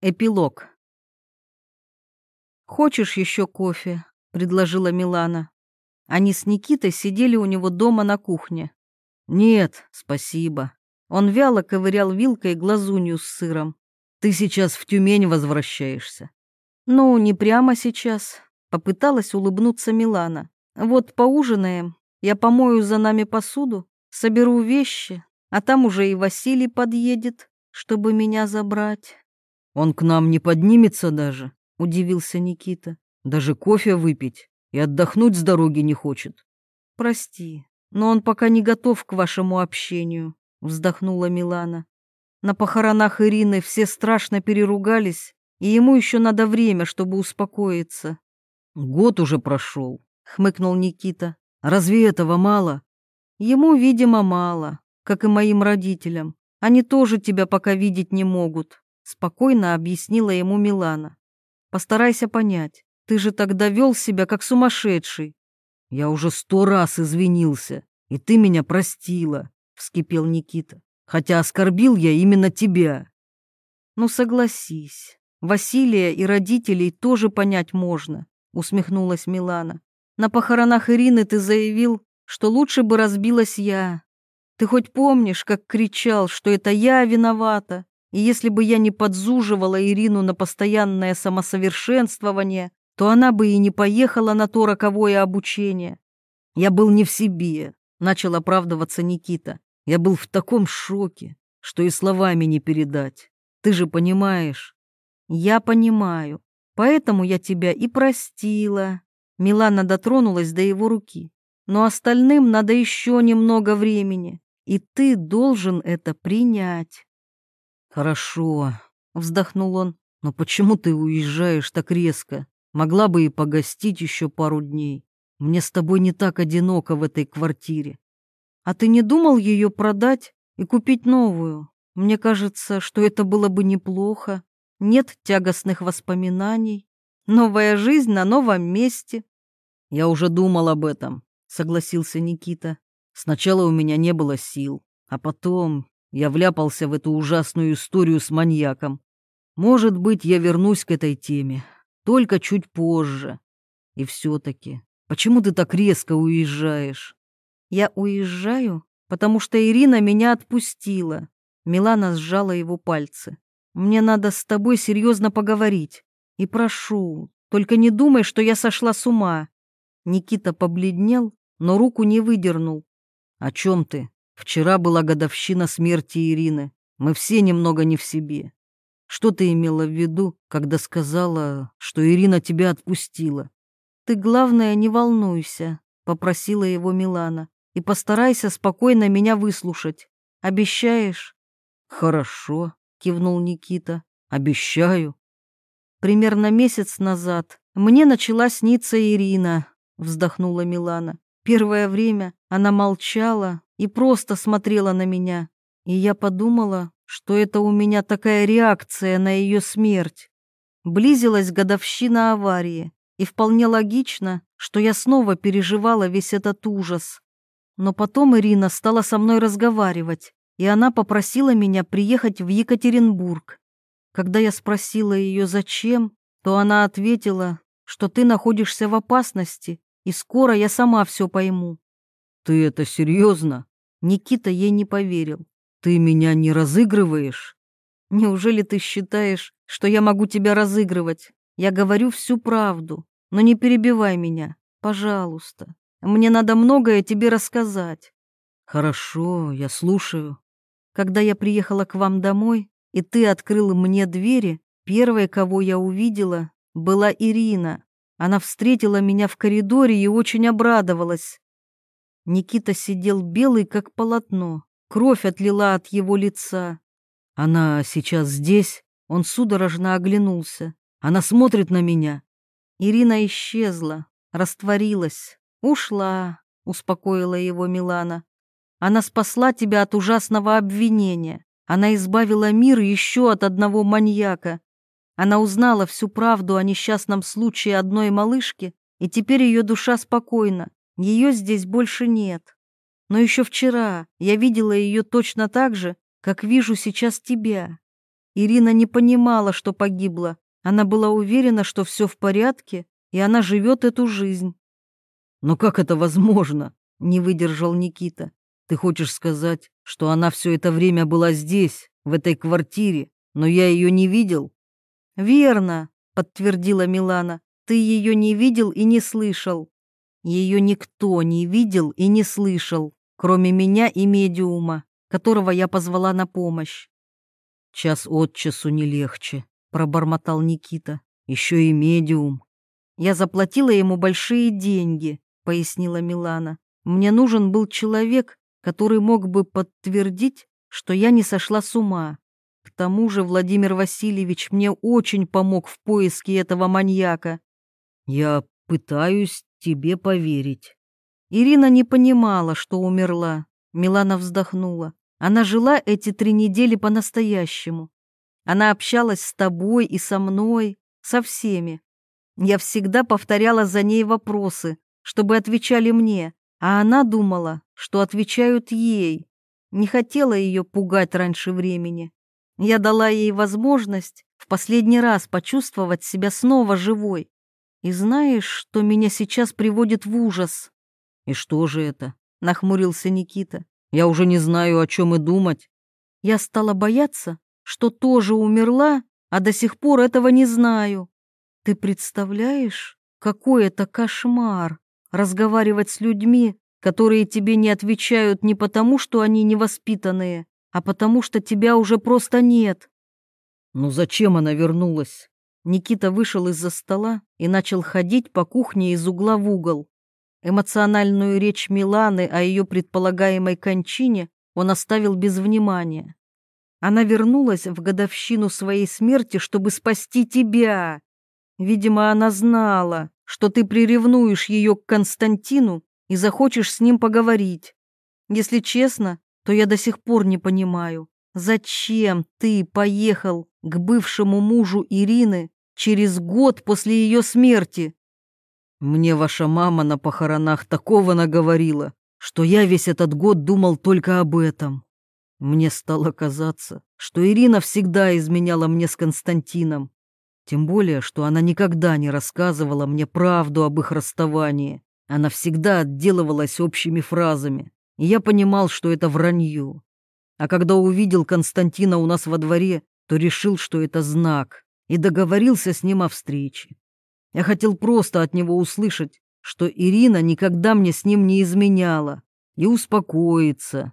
Эпилог. «Хочешь еще кофе?» — предложила Милана. Они с Никитой сидели у него дома на кухне. «Нет, спасибо». Он вяло ковырял вилкой глазунью с сыром. «Ты сейчас в Тюмень возвращаешься?» «Ну, не прямо сейчас», — попыталась улыбнуться Милана. «Вот поужинаем, я помою за нами посуду, соберу вещи, а там уже и Василий подъедет, чтобы меня забрать». «Он к нам не поднимется даже?» — удивился Никита. «Даже кофе выпить и отдохнуть с дороги не хочет». «Прости, но он пока не готов к вашему общению», — вздохнула Милана. «На похоронах Ирины все страшно переругались, и ему еще надо время, чтобы успокоиться». «Год уже прошел», — хмыкнул Никита. «Разве этого мало?» «Ему, видимо, мало, как и моим родителям. Они тоже тебя пока видеть не могут», — спокойно объяснила ему Милана. «Постарайся понять, ты же тогда вел себя как сумасшедший». «Я уже 100 раз извинился, и ты меня простила», — вскипел Никита. «Хотя оскорбил я именно тебя». «Ну согласись, Василия и родителей тоже понять можно», — усмехнулась Милана. «На похоронах Ирины ты заявил, что лучше бы разбилась я. Ты хоть помнишь, как кричал, что это я виновата? И если бы я не подзуживала Ирину на постоянное самосовершенствование, то она бы и не поехала на то роковое обучение». «Я был не в себе», — начал оправдываться Никита. «Я был в таком шоке, что и словами не передать. Ты же понимаешь». «Я понимаю, поэтому я тебя и простила». Милана дотронулась до его руки. «Но остальным надо еще немного времени, и ты должен это принять». «Хорошо», — вздохнул он, — «но почему ты уезжаешь так резко? Могла бы и погостить еще пару дней. Мне с тобой не так одиноко в этой квартире». «А ты не думал ее продать и купить новую? Мне кажется, что это было бы неплохо. Нет тягостных воспоминаний. Новая жизнь на новом месте». «Я уже думал об этом», — согласился Никита. «Сначала у меня не было сил, а потом я вляпался в эту ужасную историю с маньяком. Может быть, я вернусь к этой теме, только чуть позже. И все-таки, почему ты так резко уезжаешь?» «Я уезжаю, потому что Ирина меня отпустила». Милана сжала его пальцы. «Мне надо с тобой серьезно поговорить. И прошу, только не думай, что я сошла с ума». Никита побледнел, но руку не выдернул. «О чем ты? Вчера была годовщина смерти Ирины. Мы все немного не в себе. Что ты имела в виду, когда сказала, что Ирина тебя отпустила?» «Ты, главное, не волнуйся», — попросила его Милана, «и постарайся спокойно меня выслушать. Обещаешь?» «Хорошо», — кивнул Никита, — «обещаю». «Примерно месяц назад мне начала сниться Ирина», — вздохнула Милана. «Первое время она молчала и просто смотрела на меня, и я подумала, что это у меня такая реакция на ее смерть. Близилась годовщина аварии, и вполне логично, что я снова переживала весь этот ужас. Но потом Ирина стала со мной разговаривать, и она попросила меня приехать в Екатеринбург. Когда я спросила ее, зачем, то она ответила, что ты находишься в опасности, и скоро я сама все пойму». «Ты это серьезно?» Никита ей не поверил. «Ты меня не разыгрываешь?» «Неужели ты считаешь, что я могу тебя разыгрывать? Я говорю всю правду, но не перебивай меня, пожалуйста. Мне надо многое тебе рассказать». «Хорошо, я слушаю». «Когда я приехала к вам домой, и ты открыл мне двери, первой, кого я увидела, была Ирина. Она встретила меня в коридоре и очень обрадовалась». Никита сидел белый, как полотно. Кровь отлила от его лица. «Она сейчас здесь?» Он судорожно оглянулся. «Она смотрит на меня?» «Ирина исчезла, растворилась, ушла», — успокоила его Милана. «Она спасла тебя от ужасного обвинения. Она избавила мир еще от одного маньяка. Она узнала всю правду о несчастном случае одной малышки, и теперь ее душа спокойна. Ее здесь больше нет. Но еще вчера я видела ее точно так же, как вижу сейчас тебя. Ирина не понимала, что погибла. Она была уверена, что все в порядке, и она живет эту жизнь. «Но как это возможно?» — не выдержал Никита. «Ты хочешь сказать, что она все это время была здесь, в этой квартире, но я ее не видел?» «Верно», — подтвердила Милана. «Ты ее не видел и не слышал. Ее никто не видел и не слышал, кроме меня и медиума, которого я позвала на помощь». «Час от часу не легче», — пробормотал Никита. «Еще и медиум». «Я заплатила ему большие деньги», — пояснила Милана. «Мне нужен был человек, который мог бы подтвердить, что я не сошла с ума. К тому же Владимир Васильевич мне очень помог в поиске этого маньяка». «Я пытаюсь тебе поверить». Ирина не понимала, что умерла. Милана вздохнула. Она жила эти 3 недели по-настоящему. Она общалась с тобой и со мной, со всеми. Я всегда повторяла за ней вопросы, чтобы отвечали мне, а она думала, что отвечают ей. Не хотела ее пугать раньше времени. Я дала ей возможность в последний раз почувствовать себя снова живой. И знаешь, что меня сейчас приводит в ужас? «И что же это?» — нахмурился Никита. «Я уже не знаю, о чем и думать». «Я стала бояться, что тоже умерла, а до сих пор этого не знаю. Ты представляешь, какой это кошмар — разговаривать с людьми, которые тебе не отвечают не потому, что они невоспитанные, а потому что тебя уже просто нет». «Ну зачем она вернулась?» Никита вышел из-за стола и начал ходить по кухне из угла в угол. Эмоциональную речь Миланы о ее предполагаемой кончине он оставил без внимания. «Она вернулась в годовщину своей смерти, чтобы спасти тебя. Видимо, она знала, что ты приревнуешь ее к Константину и захочешь с ним поговорить. Если честно, то я до сих пор не понимаю, зачем ты поехал к бывшему мужу Ирины через год после ее смерти?» «Мне ваша мама на похоронах такого наговорила, что я весь этот год думал только об этом. Мне стало казаться, что Ирина всегда изменяла мне с Константином. Тем более, что она никогда не рассказывала мне правду об их расставании. Она всегда отделывалась общими фразами, и я понимал, что это вранье. А когда увидел Константина у нас во дворе, то решил, что это знак, и договорился с ним о встрече. Я хотел просто от него услышать, что Ирина никогда мне с ним не изменяла, и успокоиться».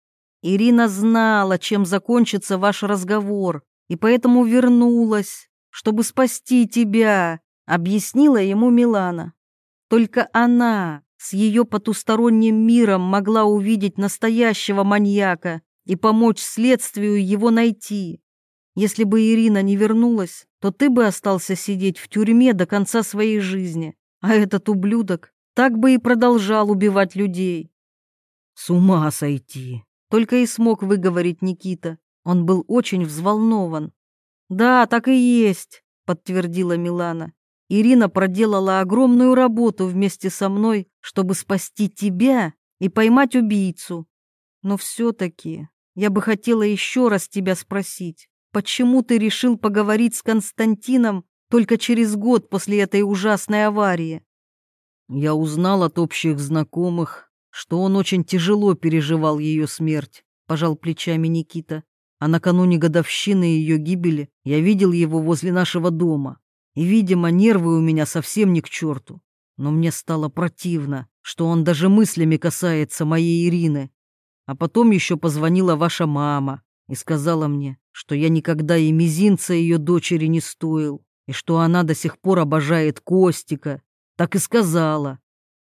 «Ирина знала, чем закончится ваш разговор, и поэтому вернулась, чтобы спасти тебя», — объяснила ему Милана. «Только она с ее потусторонним миром могла увидеть настоящего маньяка и помочь следствию его найти. Если бы Ирина не вернулась, то ты бы остался сидеть в тюрьме до конца своей жизни, а этот ублюдок так бы и продолжал убивать людей». «С ума сойти!» — только и смог выговорить Никита. Он был очень взволнован. «Да, так и есть», — подтвердила Милана. «Ирина проделала огромную работу вместе со мной, чтобы спасти тебя и поймать убийцу. Но все-таки я бы хотела еще раз тебя спросить, почему ты решил поговорить с Константином только через год после этой ужасной аварии?» «Я узнал от общих знакомых, что он очень тяжело переживал ее смерть», — пожал плечами Никита. «А накануне годовщины ее гибели я видел его возле нашего дома. И, видимо, нервы у меня совсем не к черту. Но мне стало противно, что он даже мыслями касается моей Ирины. А потом еще позвонила ваша мама и сказала мне, что я никогда и мизинца ее дочери не стоил, и что она до сих пор обожает Костика. Так и сказала».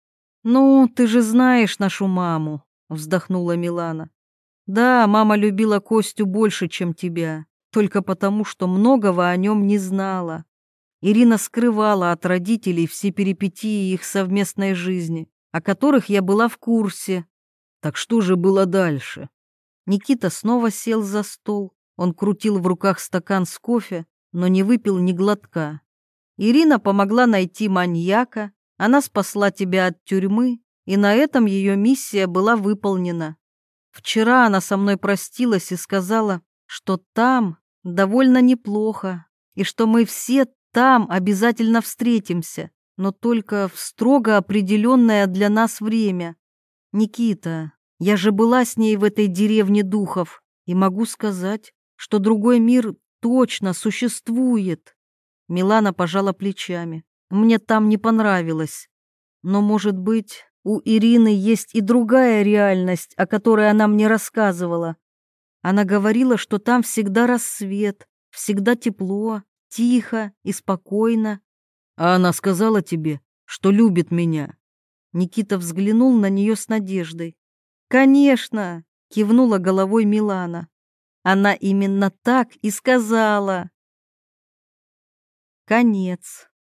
«Ну, ты же знаешь нашу маму», — вздохнула Милана. «Да, мама любила Костю больше, чем тебя, только потому, что многого о нем не знала. Ирина скрывала от родителей все перипетии их совместной жизни, о которых я была в курсе». «Так что же было дальше?» Никита снова сел за стол. Он крутил в руках стакан с кофе, но не выпил ни глотка. «Ирина помогла найти маньяка, она спасла тебя от тюрьмы, и на этом ее миссия была выполнена. Вчера она со мной простилась и сказала, что там, довольно неплохо, и что мы все там обязательно встретимся, но только в строго определенное для нас время. Никита, я же была с ней в этой деревне духов, и могу сказать, что другой мир точно существует. Милана пожала плечами. Мне там не понравилось. Но, может быть, у Ирины есть и другая реальность, о которой она мне рассказывала. Она говорила, что там всегда рассвет, всегда тепло, тихо и спокойно. А она сказала тебе, что любит меня. Никита взглянул на нее с надеждой. «Конечно!» — кивнула головой Милана. «Она именно так и сказала». Конец.